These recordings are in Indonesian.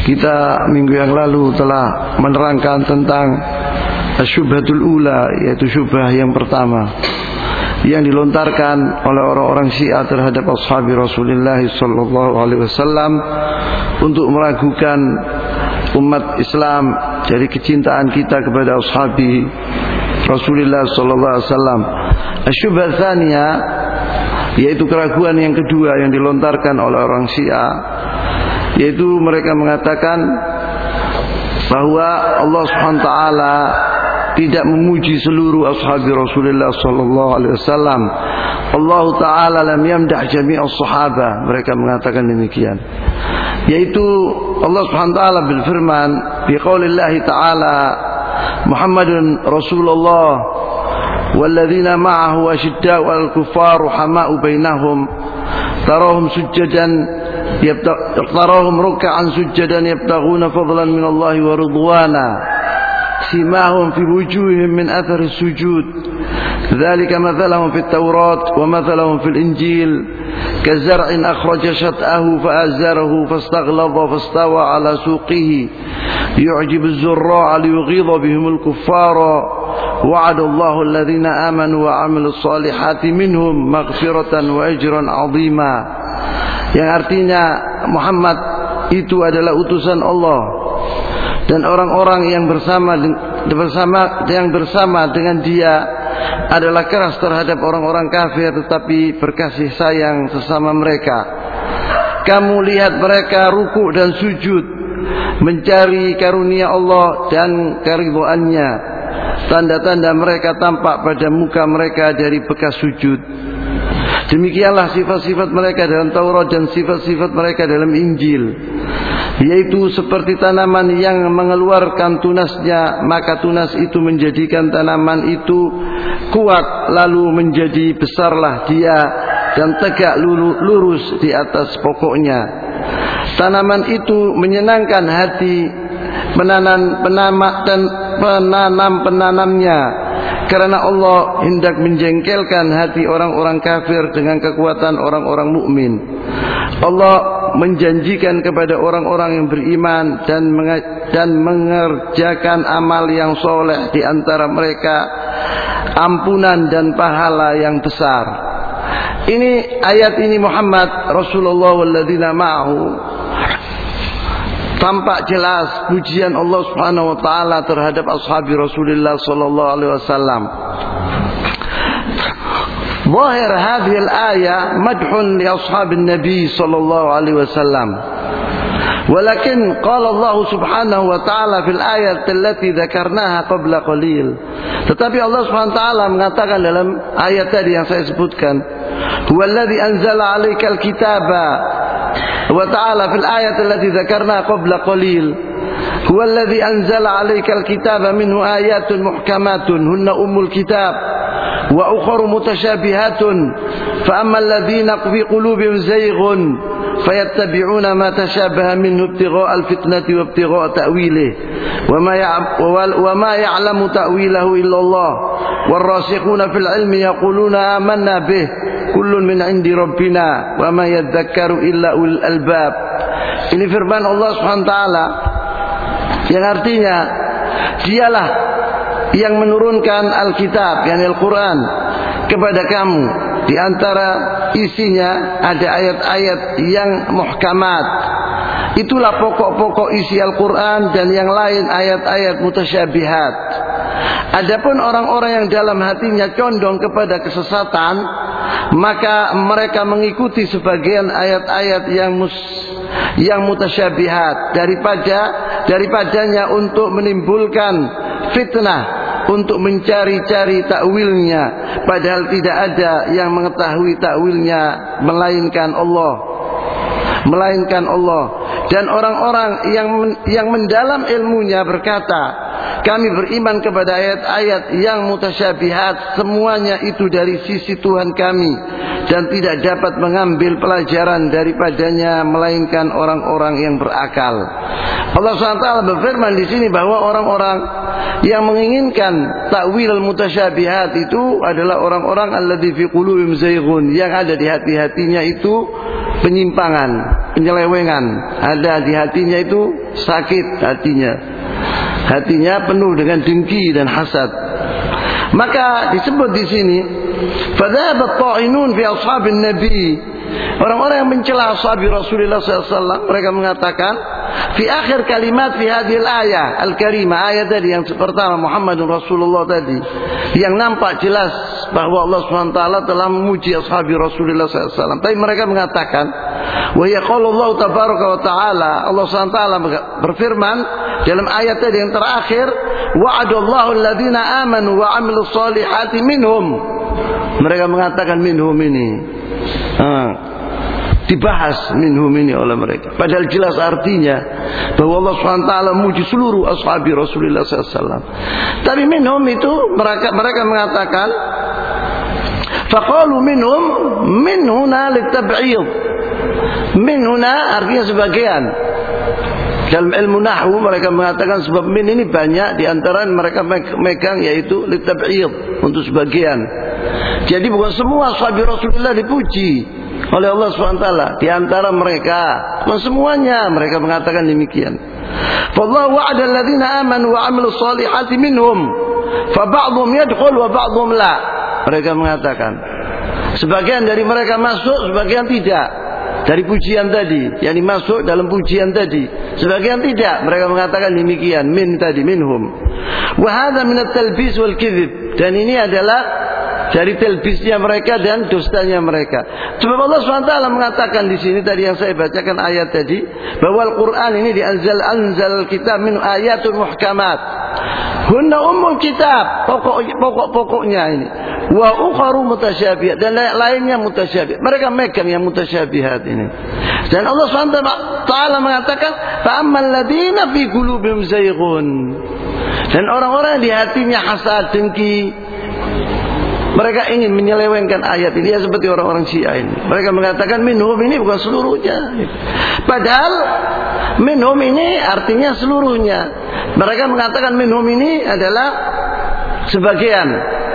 Kita minggu yang lalu telah menerangkan tentang syubhatul ula, yaitu syubhah yang pertama yang dilontarkan oleh orang-orang Syiah terhadap ashabi Rasulullah sallallahu alaihi wasallam untuk meragukan umat Islam dari kecintaan kita kepada ashabi Rasulullah sallallahu alaihi wasallam. Syubhah tsaniyah, yaitu keraguan yang kedua yang dilontarkan oleh orang Syiah, yaitu mereka mengatakan bahwa Allah Subhanahu wa taala tidak memuji seluruh ashabi Rasulullah sallallahu alaihi wasallam. Allah taala lam yamdah jami'as sahabah. Mereka mengatakan demikian. Yaitu Allah Subhanahu wa taala berfirman fi qoulillah taala Muhammadun Rasulullah walladzina ma'ahu asyidda'u 'alal kuffar rahama'u bainahum tarahum sujjadan يقترهم ركعا سجدا يبتغون فضلا من الله ورضوانا سيماهم في وجوههم من أثر السجود ذلك مثلهم في التوراة ومثلهم في الإنجيل كزرع أخرج شطأه فأزره فاستغلظ فاستوى على سوقه يعجب الزراع ليغيظ بهم الكفار وعد الله الذين آمنوا وعملوا الصالحات منهم مغفرة وأجرا عظيما. Yang artinya Muhammad itu adalah utusan Allah, dan orang-orang yang bersama dengan dia adalah keras terhadap orang-orang kafir tetapi berkasih sayang sesama mereka. Kamu lihat mereka ruku' dan sujud mencari karunia Allah dan keridhaannya. Tanda-tanda mereka tampak pada muka mereka dari bekas sujud. Demikianlah sifat-sifat mereka dalam Taurat dan sifat-sifat mereka dalam Injil, yaitu seperti tanaman yang mengeluarkan tunasnya, maka tunas itu menjadikan tanaman itu kuat, lalu menjadi besarlah dia dan tegak lurus di atas pokoknya. Tanaman itu menyenangkan hati penanamnya, karena Allah hendak menjengkelkan hati orang-orang kafir dengan kekuatan orang-orang mukmin. Allah menjanjikan kepada orang-orang yang beriman dan mengerjakan amal yang soleh di antara mereka ampunan dan pahala yang besar. Ini ayat ini Muhammad Rasulullah walladzina ma'ahu tampak jelas pujian Allah Subhanahu wa taala terhadap ashabi Rasulullah sallallahu alaihi wasallam. Zahir hadhihi al-ayah madhun li ashabin nabi sallallahu alaihi wasallam. Walakin qala Allah Subhanahu wa taala fil ayat allati dzakarnaha qabla qalil. Tetapi Allah Subhanahu wa taala mengatakan dalam ayat tadi yang saya sebutkan, huwallazi anzala 'alaikal kitaba wa ta'ala fil ayat allati dzakarna qabla qalil huwa alladhi anzala 'alaykal kitaba minhu ayatun muhkamatun hunna ummul kitab wa ukharu mutashabihatun fa ammal ladzina fi qulubihim zayghun fayattabi'una ma tashabaha minhu ibtigha'al fitnati wa ibtigha'a ta'wilih wa ma ya'lamu ta'wilahu illa Allah warrasikhuna fil 'ilmi yaquluna amanna bih kullun min 'indi rabbina wa ma yadhakkaru illa ulul albab. Ini firman Allah Subhanahu wa taala yang artinya dialah yang menurunkan Alkitab, yakni Al-Quran, kepada kamu. Di antara isinya ada ayat-ayat yang muhkamat. Itulah pokok-pokok isi Al-Quran, dan yang lain ayat-ayat mutasyabihat. Adapun orang-orang yang dalam hatinya condong kepada kesesatan, maka mereka mengikuti sebagian ayat-ayat yang mutasyabihat daripadanya untuk menimbulkan fitnah, untuk mencari-cari takwilnya, padahal tidak ada yang mengetahui takwilnya melainkan Allah. Dan orang-orang yang mendalam ilmunya berkata, kami beriman kepada ayat-ayat yang mutasyabihat, semuanya itu dari sisi Tuhan kami, dan tidak dapat mengambil pelajaran daripadanya melainkan orang-orang yang berakal. Allah SWT berfirman di sini bahwa orang-orang yang menginginkan takwil mutasyabihat itu adalah orang-orang alladzi fi qulubihim zayghun, yang ada di hati-hatinya itu penyimpangan, penyelewengan. Ada di hatinya itu sakit hatinya. Hatinya penuh dengan dengki dan hasad. Maka disebut di sini, fadhabat ta'inun fi ashabin nabi. Orang-orang yang mencela ashabi Rasulullah SAW, mereka mengatakan fi akhir kalimat fi hadhil ayah al-karimah, ayat tadi yang pertama Muhammadun Rasulullah tadi, yang nampak jelas bahwa Allah SWT telah memuji ashabi Rasulullah SAW. Tapi mereka mengatakan, wa yaqulu Allah tabaraka wa ta'ala, Allah SWT berfirman dalam ayat tadi yang terakhir, wa'adallahu alladhina amanu wa 'amilus solihati minhum. Mereka mengatakan minhum ini. Dibahas minhum ini oleh mereka. Padahal jelas artinya bahwa Allah SWT memuji seluruh ashabi Rasulullah SAW. Tapi minhum itu mereka mengatakan, faqalu minhum min huna litab'id. Min huna artinya sebagian. Dalam ilmu nahwu mereka mengatakan sebab min ini banyak, di antara mereka megang yaitu litab'id, untuk sebagian. Jadi bukan semua sahabat Rasulullah dipuji oleh Allah SWT. Di antara mereka, bukan semuanya, mereka mengatakan demikian. Fallahu wa'ada alladhina amanu wa 'amilus solihati minhum fa ba'dhum yadkhul wa ba'dhum la. Mereka mengatakan sebagian dari mereka masuk, sebagian tidak. Dari pujian tadi, yang dimasuk dalam pujian tadi, sebagian tidak. Mereka mengatakan demikian, min tadi, minhum. Wa hadha min at-talbis wal kidhib. Dan ini adalah dari telbisnya mereka dan dustanya mereka. Sebab Allah SWT mengatakan di sini tadi yang saya bacakan ayat tadi, bahwa Al-Quran ini anzal kitab min ayatun muhkamat. Hunna ummul kitab, pokok-pokoknya ini. Wa ukharu mutasyabihat, dan lainnya mutasyabihat. Mereka megang yang mutasyabihat ini. Dan Allah SWT mengatakan, fa'ammal ladina fi qulubihim zayghun. Dan orang-orang di hatinya hasad, dengki, mereka ingin menyelewengkan ayat ini, ya seperti orang-orang Syiah ini. Mereka mengatakan minhum ini bukan seluruhnya. Padahal minhum ini artinya seluruhnya. Mereka mengatakan minhum ini adalah sebagian.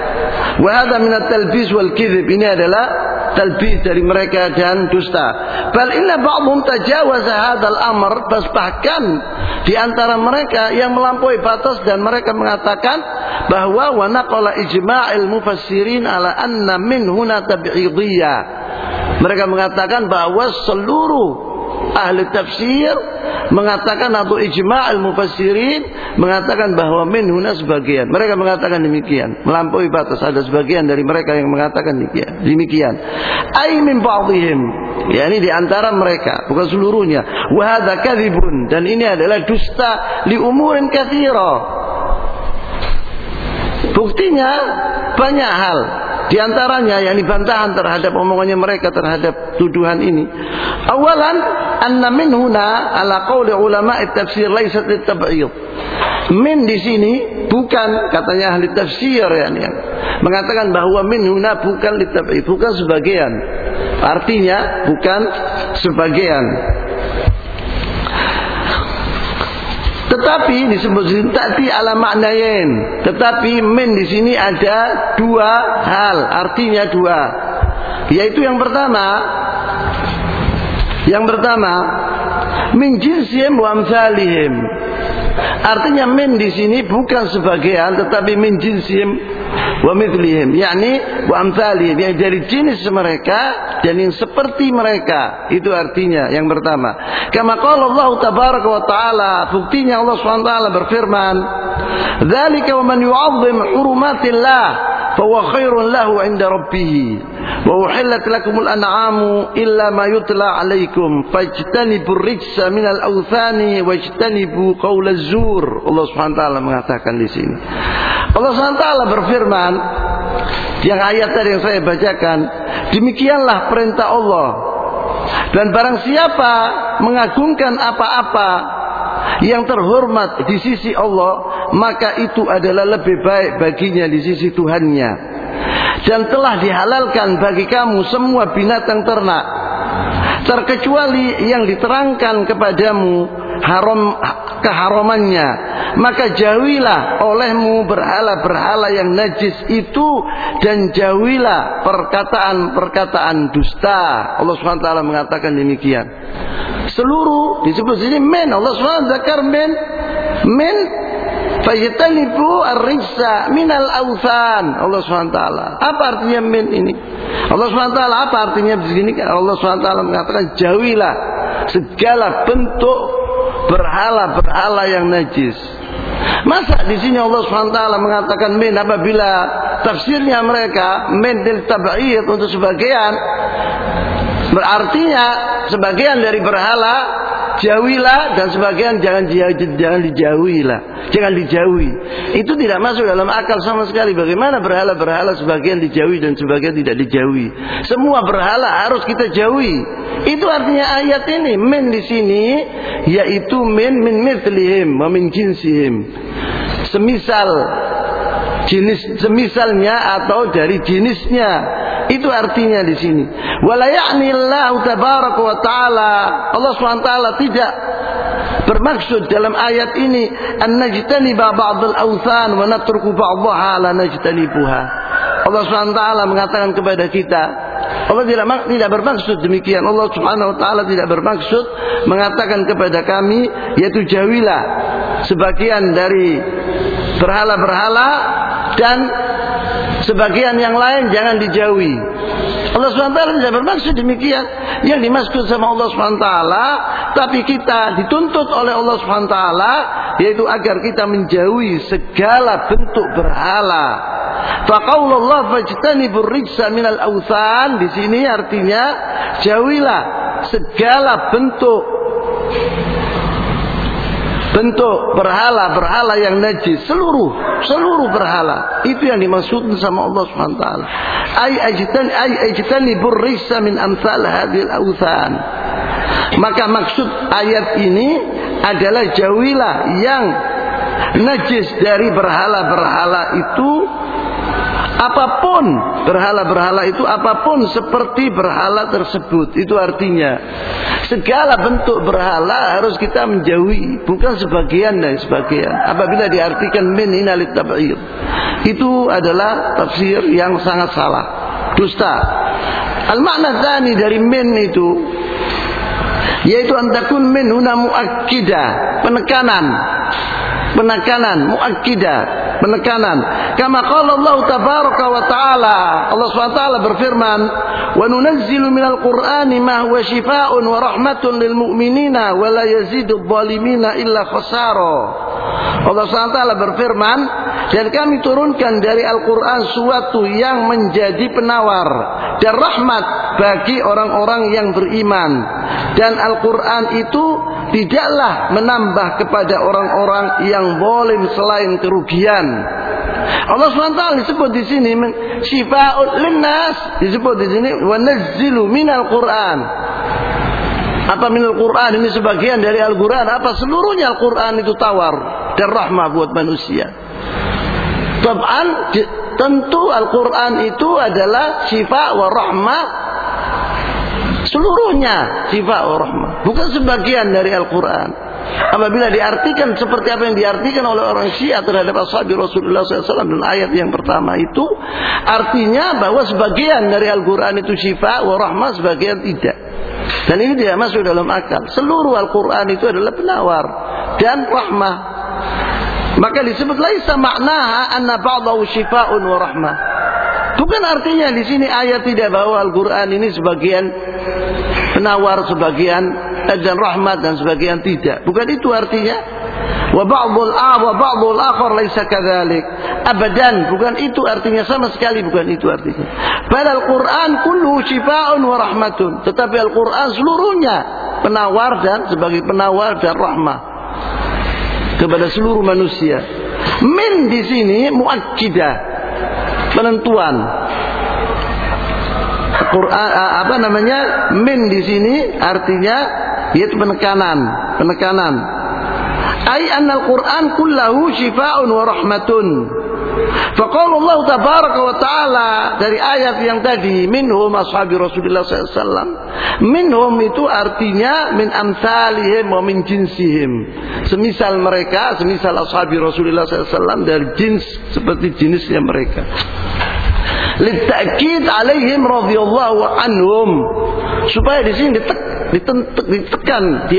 Wa hadha min at-talbis wal kidhib. Ini adalah talbis dari mereka dan dusta. Bal inna ba'dhum tajawaza hadzal amr, bahkan di antara mereka yang melampaui batas dan mereka mengatakan bahwa wa naqala ijma'il mufassirin ala anna min huna tab'idiyah. Mereka mengatakan bahwa seluruh ahli tafsir mengatakan, atau ijma'il mufassirin mengatakan bahwa min huna sebagian. Mereka mengatakan demikian, melampaui batas. Ada sebagian dari mereka yang mengatakan demikian. Ai min ba'dihim, yakni di antara mereka, bukan seluruhnya. Wa hadza kadzibun, dan ini adalah dusta li umurin katsira. Buktinya banyak hal. Di antaranya yang dibantahan terhadap omongannya mereka terhadap tuduhan ini. Awalan, anna min huna ala qauli ulama at-tafsir laysat lit-tab'id. Min di sini bukan, katanya ahli tafsir yang mengatakan bahwa min huna bukan lit-tab'id, bukan sebagian. Artinya bukan sebagian. Tetapi disebut tadi ala maknain. Tetapi min di sini ada dua hal, artinya dua. Yaitu yang pertama min jinsihim wa amsalihim. Artinya min di sini bukan sebagian, tetapi min jinsihim wa mithlihim, yakni wa amsalihim, yang dari jenis mereka dan yang seperti mereka. Itu artinya yang pertama. Kama qala Allah tabaraka wa taala, buktinya Allah SWT berfirman, dzalika wa man yu'azzim hurumatillah fa huwa khairun lahu 'inda rabbih wa uhillat lakumul an'amu illa ma yutla 'alaikum fajtanibur rijsa minal awthani wajtanibu qaulaz zur. Allah SWT mengatakan di sini. Allah SWT berfirman, yang ayat tadi yang saya bacakan, demikianlah perintah Allah. Dan barang siapa mengagungkan apa-apa yang terhormat di sisi Allah, maka itu adalah lebih baik baginya di sisi Tuhannya. Dan telah dihalalkan bagi kamu semua binatang ternak, terkecuali yang diterangkan kepadamu keharamannya, maka jauhilah olehmu berhala-berhala yang najis itu, dan jauhilah perkataan-perkataan dusta. Allah SWT mengatakan demikian. Seluruh disebut sini min. Allah SWT zakar min fajtanibu ar-rijsa minal awthan. Allah SWT. Apa artinya min ini? Allah SWT apa artinya begini? Allah SWT mengatakan jauhilah segala bentuk berhala-berhala yang najis. Masa di sini Allah SWT mengatakan min apabila tafsirnya mereka min lil tab'id untuk sebagian, berartinya sebagian dari berhala jauhilah dan sebagian jangan dijauhilah, jangan dijauhi. Itu tidak masuk dalam akal sama sekali. Bagaimana berhala-berhala sebagian dijauhi dan sebagian tidak dijauhi? Semua berhala harus kita jauhi. Itu artinya ayat ini. Min di sini yaitu min mithlihim wa min jinsihim. Semisalnya atau dari jenisnya. Itu artinya di sini. Wala ya'nillahu tabaraka wa ta'ala. Allah SWT tidak bermaksud dalam ayat ini an najtaniba ba'dal awthan wa natruku ba'daha la najtanibuha. Allah SWT mengatakan kepada kita, Allah tidak bermaksud demikian. Allah Subhanahu wa taala tidak bermaksud mengatakan kepada kami yaitu jauhilah sebagian dari berhala-berhala dan sebagian yang lain jangan dijauhi. Allah SWT tidak bermaksud demikian. Yang dimaksud sama Allah SWT, tapi kita dituntut oleh Allah SWT yaitu agar kita menjauhi segala bentuk berhala. Faqaulullah fajtanibur rijsa minal awthan, di sini artinya jauhilah segala bentuk berhala yang najis, seluruh berhala. Itu yang dimaksud sama Allah SWT. Ajtanibur rijsa min amsal hadhil awthan. Maka maksud ayat ini adalah jauhilah yang najis dari berhala-berhala itu, apapun berhala-berhala itu, apapun seperti berhala tersebut. Itu artinya segala bentuk berhala harus kita menjauhi, bukan sebagian dan sebagian. Apabila diartikan min inalit tab'id, itu adalah tafsir yang sangat salah, dusta. Al-makna tsani dari min itu yaitu antakun min huna muakkidah, penekanan muakkidah, penekanan. Kama qala Allah tabaraka wa taala, Allah SWT berfirman, wa nunazzilu minal qur'ani ma huwa shifaa'un wa rahmatun lil mu'minina wa la yazidudz zalimina illa khasara. Allah SWT berfirman, dan kami turunkan dari Al-Quran suatu yang menjadi penawar dan rahmat bagi orang-orang yang beriman. Dan Al-Quran itu tidaklah menambah kepada orang-orang yang zalim selain kerugian. Allah SWT disebut di sini syifa'ul linnas, disebut di sini wa nazzilu minal Quran. Apa minal Quran ini sebagian dari Al-Quran? Apa seluruhnya Al-Quran itu tawar dan rahmah buat manusia? Tab'an, tentu Al-Quran itu adalah syifa wa rahmah, seluruhnya syifa wa rahmah, bukan sebagian dari Al-Quran. Apabila diartikan seperti apa yang diartikan oleh orang Syiah terhadap ashabi Rasulullah SAW dan ayat yang pertama itu, artinya bahwa sebagian dari Al-Quran itu syifa wa rahmah, sebagian tidak. Dan ini tidak masuk dalam akal. Seluruh Al-Quran itu adalah penawar dan rahmah. Maka disebut laisa maknaha anna ba'dahu syifaa'un wa rahmah. Bukan artinya di sini ayat tidak bahwa Al-Quran ini sebagian penawar, sebagian dan rahmat dan sebagian tidak. Bukan itu artinya. Wa ba'dul akhar laisa kadzalik. Abadan, bukan itu artinya, sama sekali bukan itu artinya. Padahal Al-Quran kullu syifaa'un wa rahmatun. Tetapi Al-Quran seluruhnya penawar dan sebagai penawar dan rahmah kepada seluruh manusia. Min di sini muakkidah, penentuan. Quran min di sini artinya yaitu penekanan. Ai anna al-Quran kullahu syifaa'un wa rahmatun. Faqala Allah tabaraka wa ta'ala dari ayat yang tadi, minhum ashabi Rasulullah SAW. Minhum itu artinya min amsalihim wa min jinsihim. Semisal mereka, semisal ashabi Rasulullah SAW dari jins seperti jenisnya mereka. Litakid alaihim radhiyallahu anhum, supaya di sini ditekan,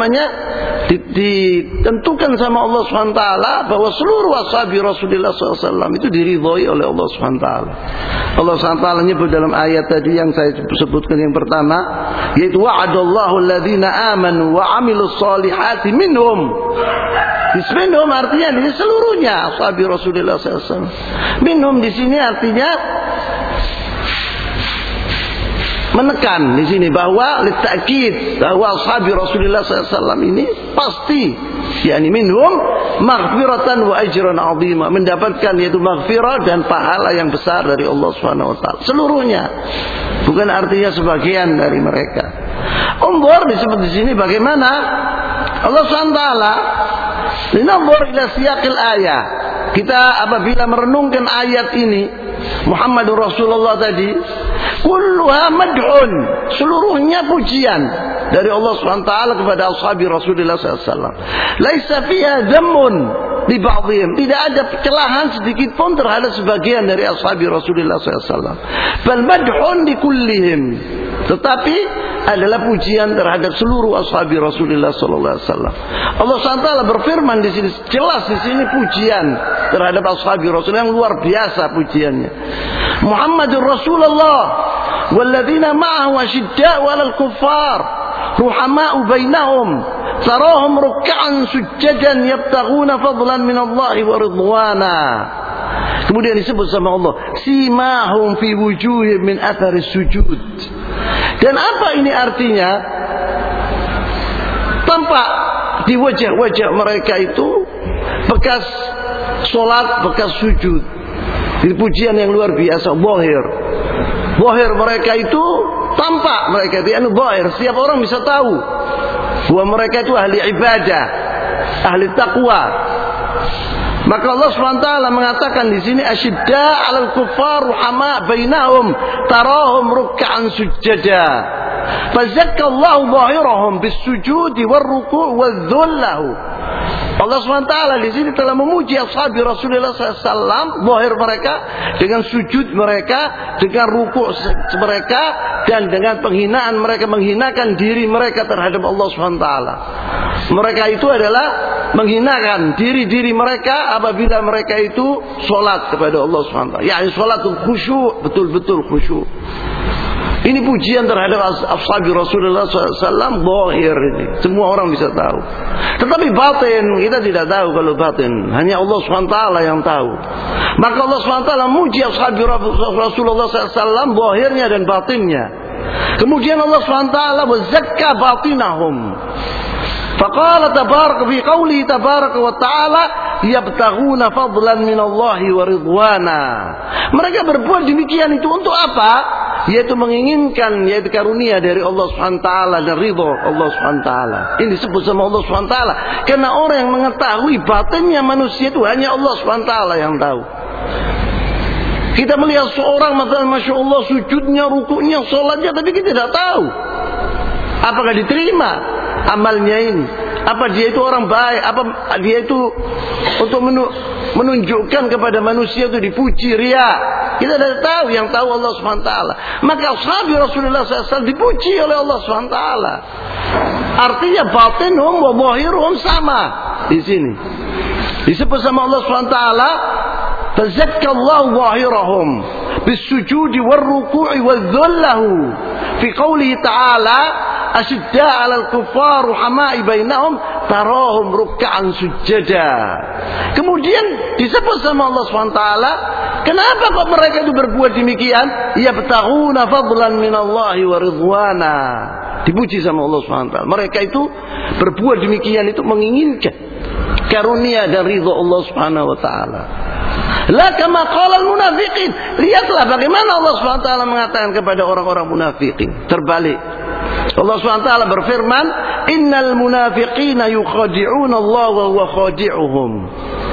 ditentukan sama Allah SWT bahwa seluruh ashabi Rasulullah SAW itu diridhoi oleh Allah SWT. Allah SWT nyebut dalam ayat tadi yang saya sebutkan yang pertama, yaitu wa'adallahu alladhina amanu wa amilus solihati minhum. Minhum artinya di seluruhnya ashabi Rasulullah SAW. Minhum di sini artinya menekan di sini bahwa litakid bahwa ashabi Rasulullah SAW ini pasti, yakni minhum maghfiratan wa ajran 'azima, mendapatkan yaitu maghfirah dan pahala yang besar dari Allah Subhanahu wa taala. Seluruhnya, bukan artinya sebagian dari mereka. Unzur disebut di sini bagaimana Allah Subhanahu wa taala linanzur ila siyaqil ayat. Kita apabila merenungkan ayat ini Muhammadur Rasulullah tadi, kulluha mad'un, seluruhnya pujian dari Allah SWT kepada ashabi Rasulullah SAW. Laisa fiha dhammun li ba'dihim, tidak ada celahan sedikit pun terhadap sebagian dari ashabi Rasulullah SAW. Bal mad'un li kullihim, tetapi adalah pujian terhadap seluruh ashabi Rasulullah SAW. Allah SWT berfirman di sini, jelas di sini pujian terhadap ashabi Rasulullah yang luar biasa pujiannya. Muhammadur Rasulullah walladzina ma'ahu asyidda'u 'alal kuffar ruhama'u bainahum tarahum ruk'an sujjadan yabtaghuna fadlan minallahi wa ridwana. Kemudian disebut sama Allah, simahum fi wujuhihim min atharis sujud. Dan apa ini artinya? Tampak di wajah-wajah mereka itu bekas solat, bekas sujud. Itu pujian yang luar biasa, zahir. Zahir mereka itu tampak, mereka itu zahir. Setiap orang bisa tahu bahwa mereka itu ahli ibadah, ahli taqwa. Maka Allah SWT mengatakan di sini asyidda 'alal kuffar ruhama bainahum tarahum ruk'an sujada. Fazakka Allah zahirahum bis-sujudi war-ruku' wadh-dhullahu. Allah SWT di sini telah memuji ashabi Rasulullah SAW, zahir mereka dengan sujud mereka, dengan ruku' mereka, dan dengan penghinaan mereka, menghinakan diri mereka terhadap Allah SWT. Mereka itu adalah menghinakan diri-diri mereka apabila mereka itu sholat kepada Allah SWT. Yani sholatul khusyuk, betul-betul khusyuk. Ini pujian terhadap ashabi Rasulullah SAW, zahir ini. Semua orang bisa tahu. Tetapi batin, kita tidak tahu kalau batin. Hanya Allah SWT yang tahu. Maka Allah SWT memuji ashabi Rasulullah SAW, zahirnya dan batinnya. Kemudian Allah SWT wazakka batinahum. Faqala tabaraka fi qawli tabaraka wa ta'ala yabtaghuna fadlan minallahi wa ridwana. Mereka berbuat demikian itu untuk apa? Yaitu menginginkan yaitu karunia dari Allah SWT dan ridho Allah SWT. Ini disebut sama Allah SWT karena orang yang mengetahui batinnya manusia itu hanya Allah SWT yang tahu. Kita melihat seorang Masya Allah sujudnya, rukuknya, sholatnya, tapi kita tidak tahu apakah diterima amalnya ini, apa dia itu orang baik, apa dia itu untuk menunjukkan kepada manusia itu dipuji, ria. Kita tidak tahu, yang tahu Allah SWT. Maka ashabi Rasulullah SAW dipuji oleh Allah SWT. Artinya batinhum wa zahirhum sama di sini. Disebut sama Allah SWT, fazakkallahu zahirahum bisujudi warruku'i wadh-dhullahu fi qawlihi ta'ala asyidda 'alal kuffar ruhama'i bainahum tarahum ruk'an sujada. Kemudian disebut sama Allah SWT, kenapa kok mereka itu berbuat demikian? Yabtaghuna fadlan minallahi wa ridwana. Dipuji sama Allah SWT. Mereka itu berbuat demikian itu menginginkan karunia dan ridha Allah Subhanahu wa taala. La kama qala al-munafiqin. Lihatlah bagaimana Allah SWT mengatakan kepada orang-orang munafikin. Terbalik. Allah SWT berfirman, innal munafiqina yukhadi'una Allah wa huwa khadi'uhum.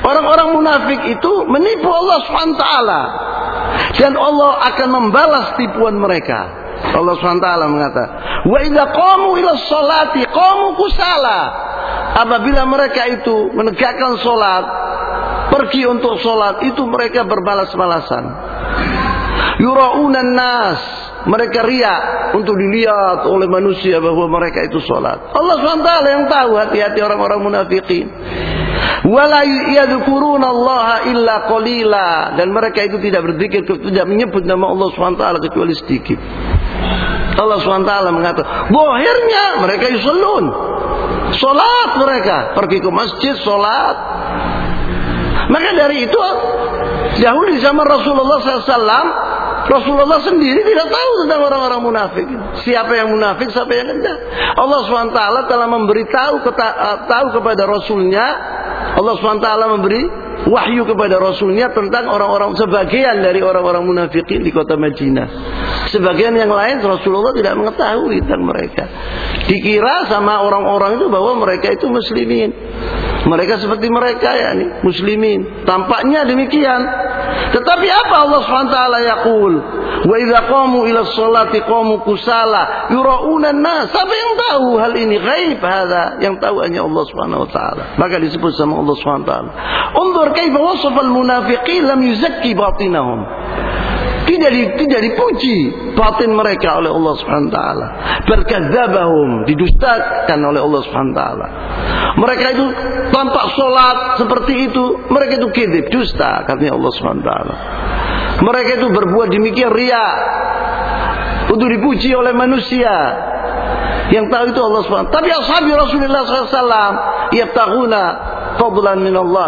Orang-orang munafik itu menipu Allah SWT, dan Allah akan membalas tipuan mereka. Allah SWT mengatakan, wa idza qamu ila sholati qamu kusala. Apabila mereka itu menegakkan sholat, pergi untuk sholat, itu mereka berbalas-balasan. Yura'unan nas, mereka riya untuk dilihat oleh manusia bahwa mereka itu sholat. Allah SWT yang tahu hati-hati orang-orang munafikin. Wala yadhkuruna Allah illa qalila, dan mereka itu tidak berzikir, tidak menyebut nama Allah SWT kecuali sedikit. Allah SWT mengatakan, zahirnya mereka yusallun, salat mereka, pergi ke masjid salat. Maka dari itu dahulu di zaman Rasulullah SAW, Rasulullah sendiri tidak tahu tentang orang-orang munafik. Siapa yang munafik, siapa yang tidak. Allah SWT telah memberitahu tahu kepada Rasulnya. Allah SWT memberi wahyu kepada Rasulnya tentang orang-orang, sebagian dari orang-orang munafikin di kota Madinah. Sebagian yang lain Rasulullah tidak mengetahui tentang mereka. Dikira sama orang-orang itu bahwa mereka itu muslimin. Mereka seperti mereka, yakni muslimin. Tampaknya demikian. Tetapi apa Allah SWT yaqul? Wa idza qamu ila sholati qamu kusala yura'una an-nas. Siapa yang tahu hal ini? Ghaib hadza, yang tahu hanya Allah Subhanahu wa taala. Maka disebut sama Allah Subhanahu wa taala, unzur kaifa wasafa al-munafiqin lam yuzakki batinahum. Tidak dipuji batin mereka oleh Allah Subhanahu wa taala. Berkadzabahum, didustakan oleh Allah Subhanahu wa taala. Mereka itu tampak salat seperti itu, mereka itu kadzib, dusta, katanya Allah Subhanahu wa taala. Mereka itu berbuat demikian riya untuk dipuji oleh manusia. Yang tahu itu Allah Subhanahu wa taala. Tapi ashabi Rasulullah SAW yabtaghuna fadlan min Allah.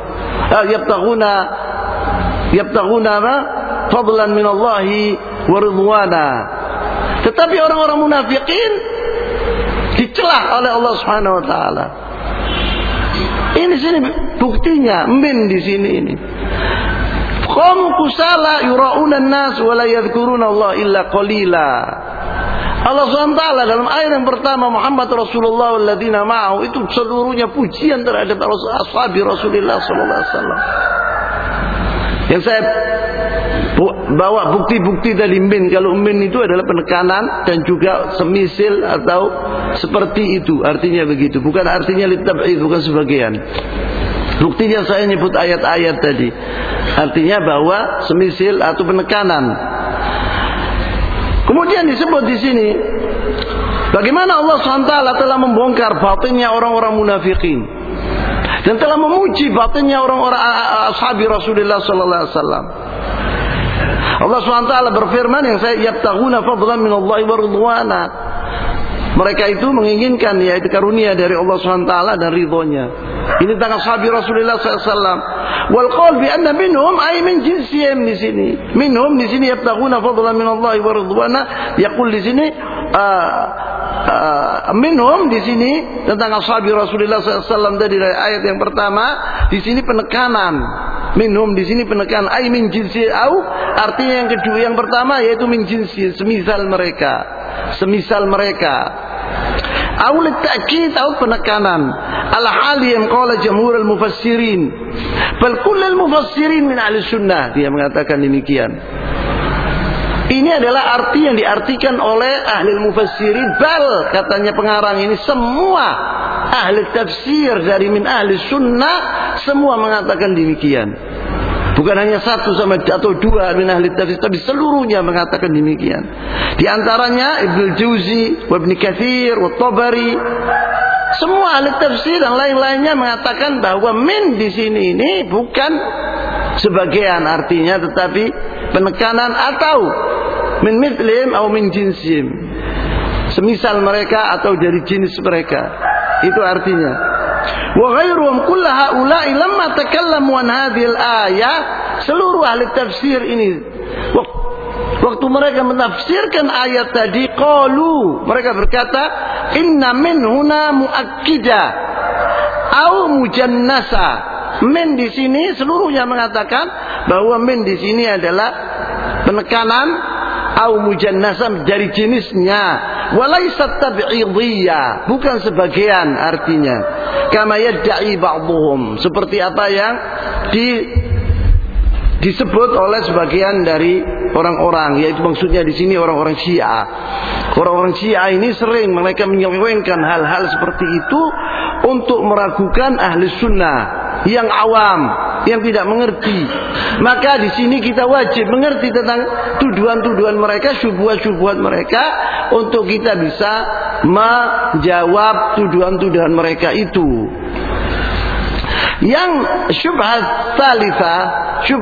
Yabtaghuna ma? Fadlan min Allah wa ridwana. Tetapi orang-orang munafikin dicelah oleh Allah Subhanahu wa taala. Ini sini buktinya, min di sini ini. Qamu kusala yura'una an-nas wa la yadhkuruna Allah illa qalila. Allah SWT dalam ayat yang pertama, Muhammad Rasulullah walladzina ma'ahu, itu seluruhnya pujian terhadap ashabi Rasulullah sallallahu alaihi wasallam. Yang saya bawa bukti-bukti dari min. Kalau min itu adalah penekanan dan juga semisil atau seperti itu, artinya begitu. Bukan artinya litab'id, bukan sebagian. Buktinya saya nyebut ayat-ayat tadi, artinya bahwa semisil atau penekanan. Kemudian disebut di sini bagaimana Allah SWT telah membongkar batinnya orang-orang munafikin dan telah memuji batinnya orang-orang ashabi Rasulullah sallallahu alaihi wasallam. Allah SWT berfirman, yang saya yabtaghuna fadlan min Allah wa ridwana. Mereka itu menginginkan yaitu karunia dari Allah SWT dan ridhonya. Ini tentang ashabi Rasulullah SAW. Wal qaul bi anna minhum ay min jinsihim di sini. Minhum di sini yabtaghuna fadlan min Allah wa ridwana. Yaqul di sini minhum di sini tentang ashabi Rasulullah SAW dari ayat yang pertama. Di sini penekanan. Minhum di sini penekanan ay min jinsi au, artinya yang kedua, yang pertama yaitu min jinsi, semisal mereka. Au litakid, au penekanan. Al-hali yang qala jamhur al-mufassirin. Bal kull al-mufassirin min ahli sunnah, dia mengatakan demikian. Ini adalah arti yang diartikan oleh ahli mufassirin. Bal, katanya pengarang ini, semua ahli tafsir dari min ahli sunnah semua mengatakan demikian. Bukan hanya satu sama atau dua min ahli tafsir, tapi seluruhnya mengatakan demikian. Di antaranya Ibnu Jauzi, Ibnu Katsir, Tabari. Semua ahli tafsir dan lain-lainnya mengatakan bahwa min di sini ini bukan sebagian artinya, tetapi penekanan atau min mithlim atau min jinsim, semisal mereka atau dari jenis mereka, itu artinya. Wa ghairuhum kull haula'i lamma takallamu an hadhil ayat, seluruh ahli tafsir ini waktu mereka menafsirkan ayat tadi, qalu, mereka berkata, inna min huna muakkida au mujannasa. Min di sini seluruhnya mengatakan bahwa min di sini adalah penekanan au mujannasa dari jenisnya, walaysat tab'idiyah, bukan sebagian artinya. Kama yadda'i ba'dhum, seperti apa yang disebut oleh sebagian dari orang-orang, yaitu maksudnya di sini orang-orang Syiah. Orang-orang Syiah ini sering mereka menyelewengkan hal-hal seperti itu untuk meragukan ahli sunnah yang awam, yang tidak mengerti. Maka di sini kita wajib mengerti tentang tuduhan-tuduhan mereka, syubhat-syubhat mereka, untuk kita bisa menjawab tuduhan-tuduhan mereka itu. Yang syubhat salifah,